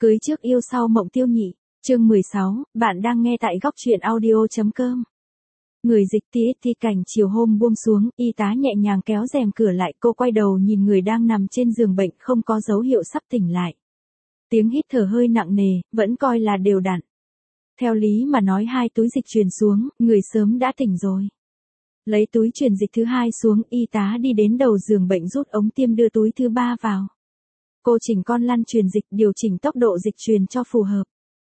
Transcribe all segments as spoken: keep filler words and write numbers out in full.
Cưới trước yêu sau mộng tiêu nhị, chương mười sáu, bạn đang nghe tại góc truyện audio.com. Người dịch tê ét tê cảnh chiều hôm buông xuống, y tá nhẹ nhàng kéo rèm cửa lại, cô quay đầu nhìn người đang nằm trên giường bệnh không có dấu hiệu sắp tỉnh lại. Tiếng hít thở hơi nặng nề, vẫn coi là đều đặn. Theo lý mà nói hai túi dịch truyền xuống, người sớm đã tỉnh rồi. Lấy túi truyền dịch thứ hai xuống, y tá đi đến đầu giường bệnh rút ống tiêm đưa túi thứ ba vào. Cô chỉnh con lăn truyền dịch, điều chỉnh tốc độ dịch truyền cho phù hợp.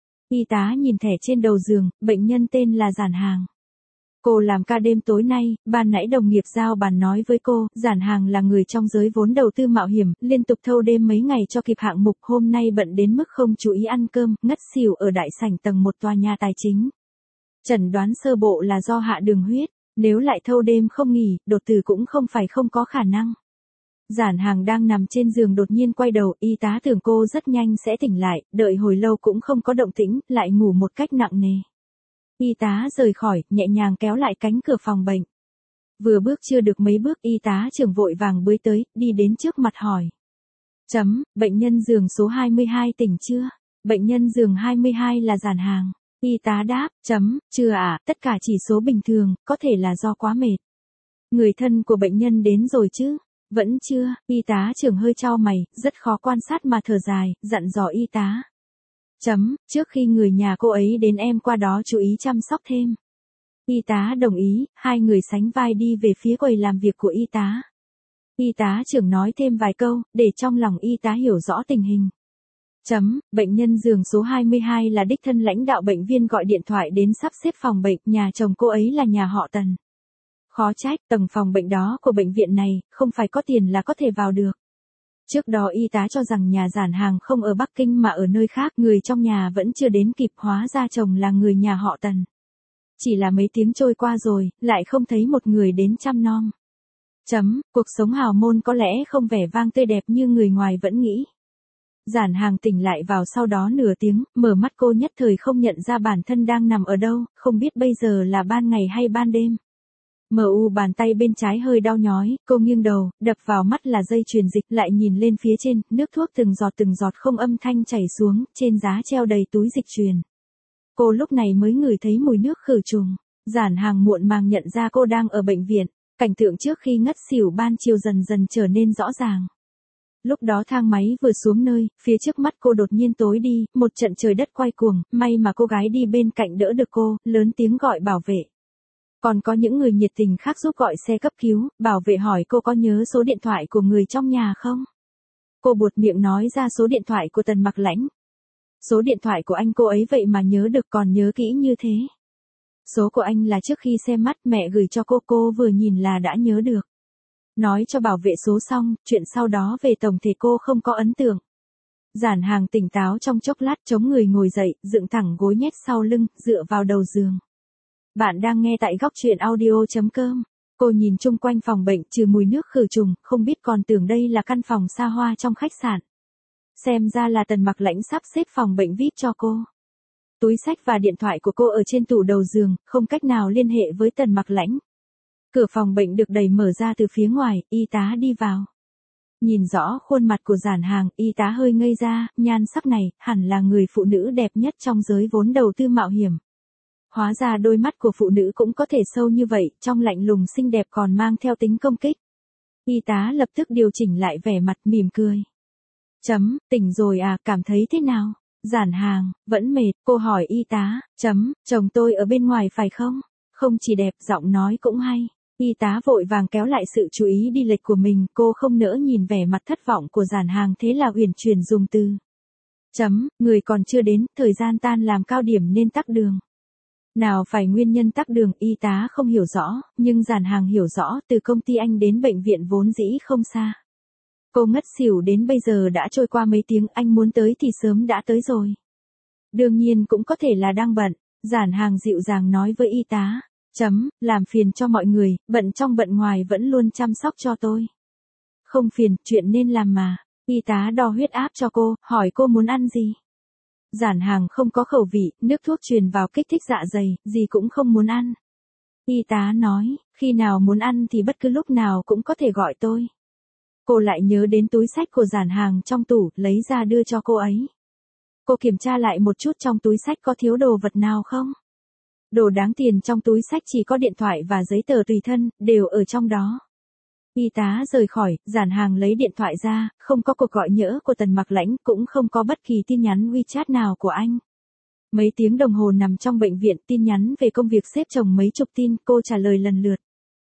Y tá nhìn thẻ trên đầu giường, bệnh nhân tên là Giản Hàng. Cô làm ca đêm tối nay, ban nãy đồng nghiệp giao bàn nói với cô, Giản Hàng là người trong giới vốn đầu tư mạo hiểm, liên tục thâu đêm mấy ngày cho kịp hạng mục, hôm nay bận đến mức không chú ý ăn cơm, ngất xỉu ở đại sảnh tầng một tòa nhà tài chính. Chẩn đoán sơ bộ là do hạ đường huyết, nếu lại thâu đêm không nghỉ, đột tử cũng không phải không có khả năng. Giản Hàng đang nằm trên giường đột nhiên quay đầu, y tá tưởng cô rất nhanh sẽ tỉnh lại, đợi hồi lâu cũng không có động tĩnh, lại ngủ một cách nặng nề. Y tá rời khỏi, nhẹ nhàng kéo lại cánh cửa phòng bệnh. Vừa bước chưa được mấy bước, y tá trưởng vội vàng bơi tới, đi đến trước mặt hỏi. Chấm, bệnh nhân giường số hai mươi hai tỉnh chưa? Bệnh nhân giường hai mươi hai là Giản Hàng. Y tá đáp, chấm, chưa ạ, à, tất cả chỉ số bình thường, có thể là do quá mệt. Người thân của bệnh nhân đến rồi chứ? Vẫn chưa, y tá trưởng hơi chau mày, rất khó quan sát mà thở dài, dặn dò y tá. Chấm, trước khi người nhà cô ấy đến em qua đó chú ý chăm sóc thêm. Y tá đồng ý, hai người sánh vai đi về phía quầy làm việc của y tá. Y tá trưởng nói thêm vài câu, để trong lòng y tá hiểu rõ tình hình. Chấm, bệnh nhân giường số hai mươi hai là đích thân lãnh đạo bệnh viện gọi điện thoại đến sắp xếp phòng bệnh, nhà chồng cô ấy là nhà họ Tần. Khó trách, tầng phòng bệnh đó của bệnh viện này, không phải có tiền là có thể vào được. Trước đó y tá cho rằng nhà Giản Hàng không ở Bắc Kinh mà ở nơi khác, người trong nhà vẫn chưa đến kịp, hóa ra chồng là người nhà họ Tần. Chỉ là mấy tiếng trôi qua rồi, lại không thấy một người đến chăm nom. Chấm, cuộc sống hào môn có lẽ không vẻ vang tươi đẹp như người ngoài vẫn nghĩ. Giản Hàng tỉnh lại vào sau đó nửa tiếng, mở mắt cô nhất thời không nhận ra bản thân đang nằm ở đâu, không biết bây giờ là ban ngày hay ban đêm. Mờ u bàn tay bên trái hơi đau nhói, cô nghiêng đầu, đập vào mắt là dây truyền dịch, lại nhìn lên phía trên, nước thuốc từng giọt từng giọt không âm thanh chảy xuống, trên giá treo đầy túi dịch truyền. Cô lúc này mới ngửi thấy mùi nước khử trùng. Giản Hàng muộn màng nhận ra cô đang ở bệnh viện, cảnh tượng trước khi ngất xỉu ban chiều dần dần trở nên rõ ràng. Lúc đó thang máy vừa xuống nơi, phía trước mắt cô đột nhiên tối đi, một trận trời đất quay cuồng, may mà cô gái đi bên cạnh đỡ được cô, lớn tiếng gọi bảo vệ. Còn có những người nhiệt tình khác giúp gọi xe cấp cứu, bảo vệ hỏi cô có nhớ số điện thoại của người trong nhà không? Cô buột miệng nói ra số điện thoại của Tần Mặc Lãnh. Số điện thoại của anh cô ấy vậy mà nhớ được, còn nhớ kỹ như thế. Số của anh là trước khi xem mắt mẹ gửi cho cô, cô vừa nhìn là đã nhớ được. Nói cho bảo vệ số xong, chuyện sau đó về tổng thể cô không có ấn tượng. Giản Hàng tỉnh táo trong chốc lát, chống người ngồi dậy, dựng thẳng gối nhét sau lưng, dựa vào đầu giường. Bạn đang nghe tại góc truyện audio.com. Cô nhìn chung quanh phòng bệnh, trừ mùi nước khử trùng, không biết còn tưởng đây là căn phòng xa hoa trong khách sạn. Xem ra là Tần Mặc Lãnh sắp xếp phòng bệnh vi ai pi cho cô. Túi xách và điện thoại của cô ở trên tủ đầu giường, không cách nào liên hệ với Tần Mặc Lãnh. Cửa phòng bệnh được đẩy mở ra từ phía ngoài, y tá đi vào. Nhìn rõ khuôn mặt của Giản Hàng, y tá hơi ngây ra, nhan sắc này, hẳn là người phụ nữ đẹp nhất trong giới vốn đầu tư mạo hiểm. Hóa ra đôi mắt của phụ nữ cũng có thể sâu như vậy, trong lạnh lùng xinh đẹp còn mang theo tính công kích. Y tá lập tức điều chỉnh lại vẻ mặt, mỉm cười. Chấm, tỉnh rồi à, cảm thấy thế nào? Giản Hàng, vẫn mệt, cô hỏi y tá. Chấm, chồng tôi ở bên ngoài phải không? Không chỉ đẹp, giọng nói cũng hay. Y tá vội vàng kéo lại sự chú ý đi lệch của mình, cô không nỡ nhìn vẻ mặt thất vọng của Giản Hàng, thế là uyển chuyển dùng từ. Chấm, người còn chưa đến, thời gian tan làm cao điểm nên tắc đường. Nào phải nguyên nhân tắc đường, y tá không hiểu rõ, nhưng Giản Hàng hiểu rõ, từ công ty anh đến bệnh viện vốn dĩ không xa. Cô ngất xỉu đến bây giờ đã trôi qua mấy tiếng, anh muốn tới thì sớm đã tới rồi. Đương nhiên cũng có thể là đang bận, Giản Hàng dịu dàng nói với y tá. Chấm, làm phiền cho mọi người, bận trong bận ngoài vẫn luôn chăm sóc cho tôi. Không phiền, chuyện nên làm mà. Y tá đo huyết áp cho cô, hỏi cô muốn ăn gì. Giản Hàng không có khẩu vị, nước thuốc truyền vào kích thích dạ dày, gì cũng không muốn ăn. Y tá nói, khi nào muốn ăn thì bất cứ lúc nào cũng có thể gọi tôi. Cô lại nhớ đến túi xách của Giản Hàng trong tủ, lấy ra đưa cho cô ấy. Cô kiểm tra lại một chút trong túi xách có thiếu đồ vật nào không? Đồ đáng tiền trong túi xách chỉ có điện thoại và giấy tờ tùy thân, đều ở trong đó. Y tá rời khỏi, Giản Hàng lấy điện thoại ra, không có cuộc gọi nhỡ của Tần Mặc Lãnh, cũng không có bất kỳ tin nhắn WeChat nào của anh. Mấy tiếng đồng hồ nằm trong bệnh viện, tin nhắn về công việc xếp chồng mấy chục tin, cô trả lời lần lượt.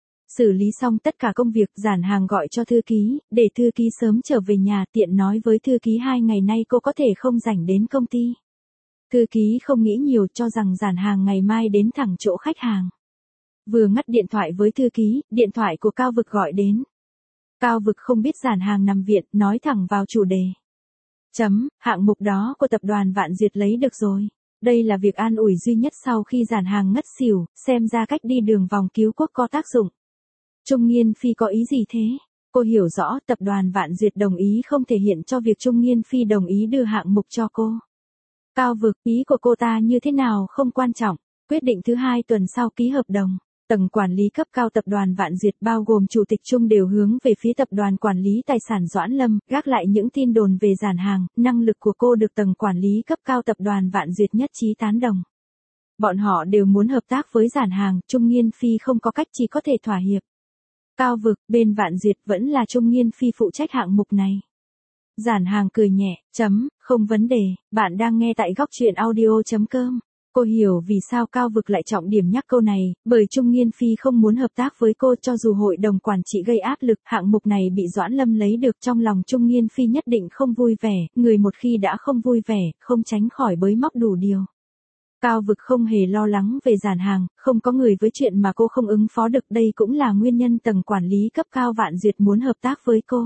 Xử lý xong tất cả công việc, Giản Hàng gọi cho thư ký, để thư ký sớm trở về nhà, tiện nói với thư ký hai ngày nay cô có thể không rảnh đến công ty. Thư ký không nghĩ nhiều, cho rằng Giản Hàng ngày mai đến thẳng chỗ khách hàng. Vừa ngắt điện thoại với thư ký, điện thoại của Cao Vực gọi đến. Cao Vực không biết Giản Hàng nằm viện, nói thẳng vào chủ đề. Chấm, hạng mục đó của tập đoàn Vạn Duyệt lấy được rồi. Đây là việc an ủi duy nhất sau khi Giản Hàng ngất xỉu, xem ra cách đi đường vòng cứu quốc có tác dụng. Trung Nghiên Phi có ý gì thế? Cô hiểu rõ tập đoàn Vạn Duyệt đồng ý không thể hiện cho việc Trung Nghiên Phi đồng ý đưa hạng mục cho cô. Cao Vực, ý của cô ta như thế nào không quan trọng, quyết định thứ hai tuần sau ký hợp đồng. Tầng quản lý cấp cao tập đoàn Vạn Duyệt bao gồm chủ tịch Trung đều hướng về phía tập đoàn quản lý tài sản Doãn Lâm, gác lại những tin đồn về Giản Hàng, năng lực của cô được tầng quản lý cấp cao tập đoàn Vạn Duyệt nhất trí tán đồng. Bọn họ đều muốn hợp tác với Giản Hàng, Trung Nghiên Phi không có cách chỉ có thể thỏa hiệp. Cao Vực, bên Vạn Duyệt vẫn là Trung Nghiên Phi phụ trách hạng mục này. Giản Hàng cười nhẹ, chấm, không vấn đề, bạn đang nghe tại góc truyện audio.com. Cô hiểu vì sao Cao Vực lại trọng điểm nhắc câu này, bởi Trung Nghiên Phi không muốn hợp tác với cô cho dù hội đồng quản trị gây áp lực, hạng mục này bị Doãn Lâm lấy được trong lòng Trung Nghiên Phi nhất định không vui vẻ, người một khi đã không vui vẻ, không tránh khỏi bới móc đủ điều. Cao Vực không hề lo lắng về Giản Hàng, không có người với chuyện mà cô không ứng phó được, đây cũng là nguyên nhân tầng quản lý cấp cao Vạn Duyệt muốn hợp tác với cô.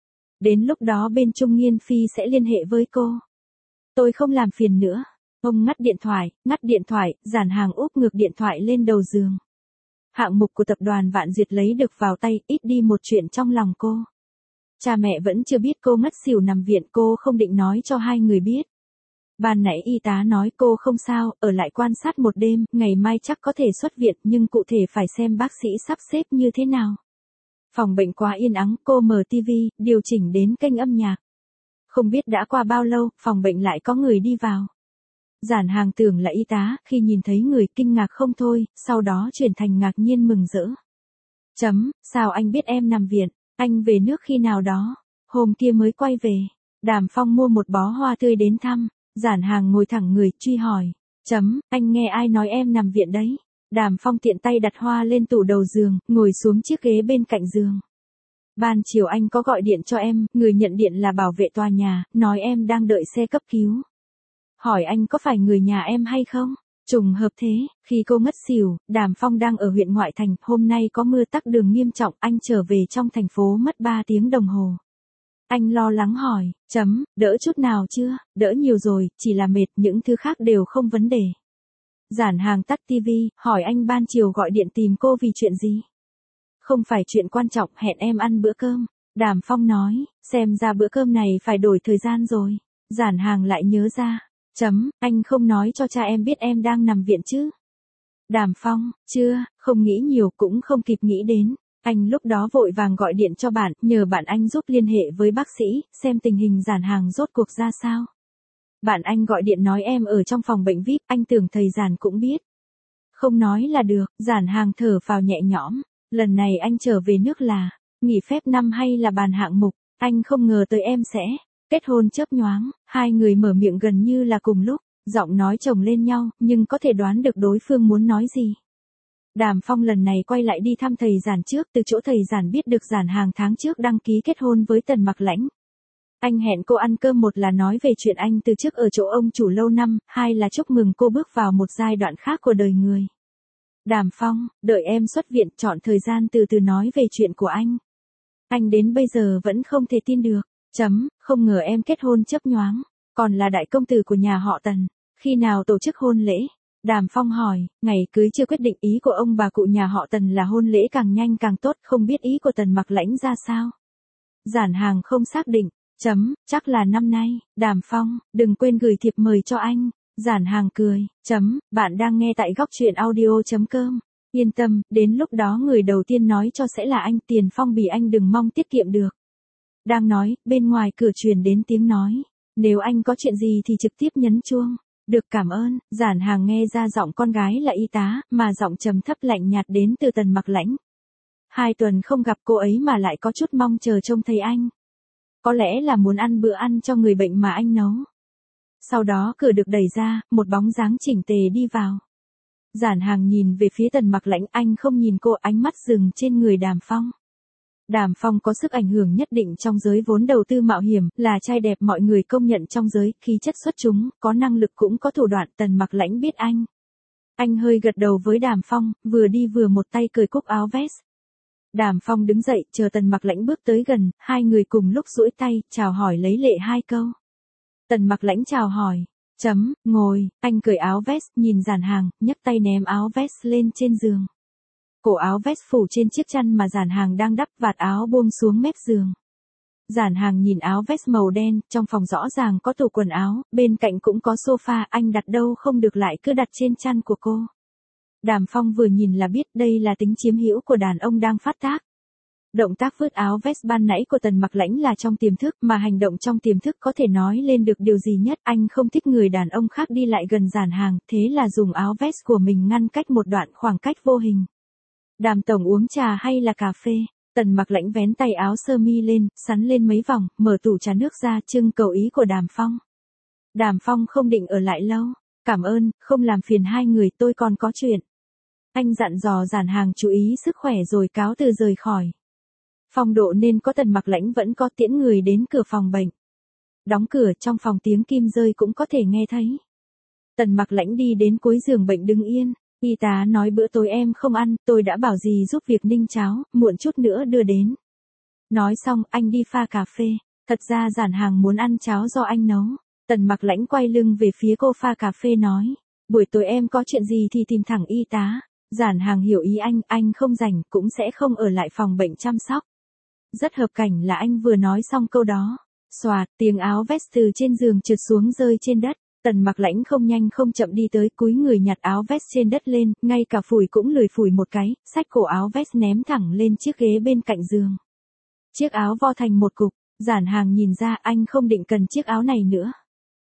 Đến lúc đó bên Trung Nghiên Phi sẽ liên hệ với cô. Tôi không làm phiền nữa. Ông ngắt điện thoại, ngắt điện thoại, Giản Hàng úp ngược điện thoại lên đầu giường. Hạng mục của tập đoàn Vạn Duyệt lấy được vào tay, ít đi một chuyện trong lòng cô. Cha mẹ vẫn chưa biết cô ngất xỉu nằm viện, cô không định nói cho hai người biết. Ban nãy y tá nói cô không sao, ở lại quan sát một đêm, ngày mai chắc có thể xuất viện, nhưng cụ thể phải xem bác sĩ sắp xếp như thế nào. Phòng bệnh quá yên ắng, cô mở tivi, điều chỉnh đến kênh âm nhạc. Không biết đã qua bao lâu, phòng bệnh lại có người đi vào. Giản Hàng tưởng là y tá, khi nhìn thấy người kinh ngạc không thôi, sau đó chuyển thành ngạc nhiên mừng rỡ. Chấm, sao anh biết em nằm viện, anh về nước khi nào đó, hôm kia mới quay về. Đàm Phong mua một bó hoa tươi đến thăm, Giản Hàng ngồi thẳng người, truy hỏi. Chấm, anh nghe ai nói em nằm viện đấy. Đàm Phong tiện tay đặt hoa lên tủ đầu giường, ngồi xuống chiếc ghế bên cạnh giường. Ban chiều anh có gọi điện cho em, người nhận điện là bảo vệ tòa nhà, nói em đang đợi xe cấp cứu. Hỏi anh có phải người nhà em hay không? Trùng hợp thế, khi cô ngất xỉu, Đàm Phong đang ở huyện ngoại thành, hôm nay có mưa tắc đường nghiêm trọng, anh trở về trong thành phố mất ba tiếng đồng hồ. Anh lo lắng hỏi, chấm, đỡ chút nào chưa, đỡ nhiều rồi, chỉ là mệt, những thứ khác đều không vấn đề. Giản Hàng tắt tivi, hỏi anh ban chiều gọi điện tìm cô vì chuyện gì? Không phải chuyện quan trọng, hẹn em ăn bữa cơm. Đàm Phong nói, xem ra bữa cơm này phải đổi thời gian rồi. Giản Hàng lại nhớ ra, chấm, anh không nói cho cha em biết em đang nằm viện chứ? Đàm Phong, chưa, không nghĩ nhiều cũng không kịp nghĩ đến. Anh lúc đó vội vàng gọi điện cho bạn, nhờ bạn anh giúp liên hệ với bác sĩ, xem tình hình Giản Hàng rốt cuộc ra sao. Bạn anh gọi điện nói em ở trong phòng bệnh vi ai pi, anh tưởng thầy Giản cũng biết. Không nói là được, Giản Hàng thở phào nhẹ nhõm. Lần này anh trở về nước là, nghỉ phép năm hay là bàn hạng mục, anh không ngờ tới em sẽ, kết hôn chớp nhoáng, hai người mở miệng gần như là cùng lúc, giọng nói chồng lên nhau, nhưng có thể đoán được đối phương muốn nói gì. Đàm Phong lần này quay lại đi thăm thầy Giản trước, từ chỗ thầy Giản biết được Giản Hàng tháng trước đăng ký kết hôn với Tần Mặc Lãnh. Anh hẹn cô ăn cơm, một là nói về chuyện anh từ trước ở chỗ ông chủ lâu năm, hai là chúc mừng cô bước vào một giai đoạn khác của đời người. Đàm Phong, đợi em xuất viện, chọn thời gian từ từ nói về chuyện của anh. Anh đến bây giờ vẫn không thể tin được. Chấm, không ngờ em kết hôn chớp nhoáng, còn là đại công tử của nhà họ Tần. Khi nào tổ chức hôn lễ? Đàm Phong hỏi, ngày cưới chưa quyết định, ý của ông bà cụ nhà họ Tần là hôn lễ càng nhanh càng tốt, không biết ý của Tần Mặc Lãnh ra sao? Giản Hàng không xác định. Chấm, chắc là năm nay. Đàm Phong, đừng quên gửi thiệp mời cho anh. Giản Hàng cười, chấm, bạn đang nghe tại góc truyện audio.com. Yên tâm, đến lúc đó người đầu tiên nói cho sẽ là anh, tiền phong bì anh đừng mong tiết kiệm được. Đang nói, bên ngoài cửa truyền đến tiếng nói. Nếu anh có chuyện gì thì trực tiếp nhấn chuông. Được, cảm ơn. Giản Hàng nghe ra giọng con gái là y tá, mà giọng trầm thấp lạnh nhạt đến từ Tần Mặc Lãnh. Hai tuần không gặp cô ấy mà lại có chút mong chờ trông thấy anh. Có lẽ là muốn ăn bữa ăn cho người bệnh mà anh nấu. Sau đó cửa được đẩy ra, một bóng dáng chỉnh tề đi vào. Giản Hàng nhìn về phía Tần Mặc Lãnh, anh không nhìn cô, ánh mắt dừng trên người Đàm Phong. Đàm Phong có sức ảnh hưởng nhất định trong giới vốn đầu tư mạo hiểm, là trai đẹp mọi người công nhận trong giới, khí chất xuất chúng, có năng lực cũng có thủ đoạn. Tần Mặc Lãnh biết anh. Anh hơi gật đầu với Đàm Phong, vừa đi vừa một tay cởi cúc áo vest. Đàm Phong đứng dậy, chờ Tần Mặc Lãnh bước tới gần, hai người cùng lúc duỗi tay, chào hỏi lấy lệ hai câu. Tần Mặc Lãnh chào hỏi, chấm, ngồi, anh cởi áo vest, nhìn Giản Hàng, nhấc tay ném áo vest lên trên giường. Cổ áo vest phủ trên chiếc chăn mà Giản Hàng đang đắp, vạt áo buông xuống mép giường. Giản Hàng nhìn áo vest màu đen, trong phòng rõ ràng có tủ quần áo, bên cạnh cũng có sofa, anh đặt đâu không được lại cứ đặt trên chăn của cô. Đàm Phong vừa nhìn là biết đây là tính chiếm hữu của đàn ông đang phát tác. Động tác vứt áo vest ban nãy của Tần Mặc Lãnh là trong tiềm thức, mà hành động trong tiềm thức có thể nói lên được điều gì nhất. Anh không thích người đàn ông khác đi lại gần Giản Hàng, thế là dùng áo vest của mình ngăn cách một đoạn khoảng cách vô hình. Đàm tổng uống trà hay là cà phê? Tần Mặc Lãnh vén tay áo sơ mi lên, sắn lên mấy vòng, mở tủ trà nước ra, trưng cầu ý của Đàm Phong. Đàm Phong không định ở lại lâu. Cảm ơn, không làm phiền hai người, tôi còn có chuyện. Anh dặn dò Giản Hàng chú ý sức khỏe rồi cáo từ rời khỏi. Phong độ nên có. Tần Mặc Lãnh vẫn có tiễn người đến cửa phòng bệnh. Đóng cửa, trong phòng tiếng kim rơi cũng có thể nghe thấy. Tần Mặc Lãnh đi đến cuối giường bệnh đứng yên. Y tá nói bữa tối em không ăn, tôi đã bảo dì giúp việc ninh cháo, muộn chút nữa đưa đến. Nói xong, anh đi pha cà phê. Thật ra Giản Hàng muốn ăn cháo do anh nấu. Tần Mặc Lãnh quay lưng về phía cô pha cà phê nói. Buổi tối em có chuyện gì thì tìm thẳng y tá. Giản Hàng hiểu ý anh, anh không rảnh, cũng sẽ không ở lại phòng bệnh chăm sóc. Rất hợp cảnh là anh vừa nói xong câu đó. Xoạt, tiếng áo vest từ trên giường trượt xuống rơi trên đất. Tần Mặc Lãnh không nhanh không chậm đi tới, cúi người nhặt áo vest trên đất lên, ngay cả phủi cũng lười phủi một cái, xách cổ áo vest ném thẳng lên chiếc ghế bên cạnh giường. Chiếc áo vo thành một cục, Giản Hàng nhìn ra anh không định cần chiếc áo này nữa.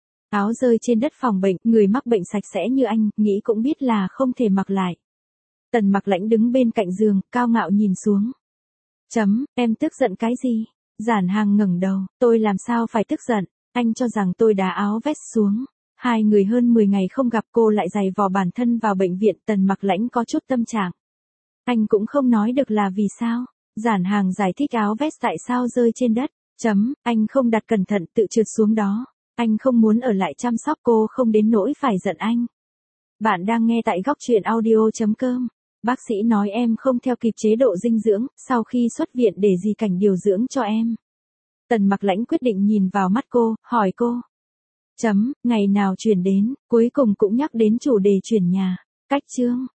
Áo rơi trên đất phòng bệnh, người mắc bệnh sạch sẽ như anh, nghĩ cũng biết là không thể mặc lại. Tần Mặc Lãnh đứng bên cạnh giường, cao ngạo nhìn xuống. Chấm, em tức giận cái gì? Giản Hàng ngẩng đầu, tôi làm sao phải tức giận, anh cho rằng tôi đá áo vest xuống. Hai người hơn mười ngày không gặp, cô lại giày vò bản thân vào bệnh viện. Tần Mặc Lãnh có chút tâm trạng. Anh cũng không nói được là vì sao. Giản Hàng giải thích áo vest tại sao rơi trên đất. Chấm, anh không đặt cẩn thận tự trượt xuống đó. Anh không muốn ở lại chăm sóc cô không đến nỗi phải giận anh. Bạn đang nghe tại góc truyện audio chấm com. Bác sĩ nói em không theo kịp chế độ dinh dưỡng, sau khi xuất viện để dì Cảnh điều dưỡng cho em. Tần Mặc Lãnh quyết định nhìn vào mắt cô, hỏi cô. Chấm, ngày nào chuyển đến, cuối cùng cũng nhắc đến chủ đề chuyển nhà. Cách chương.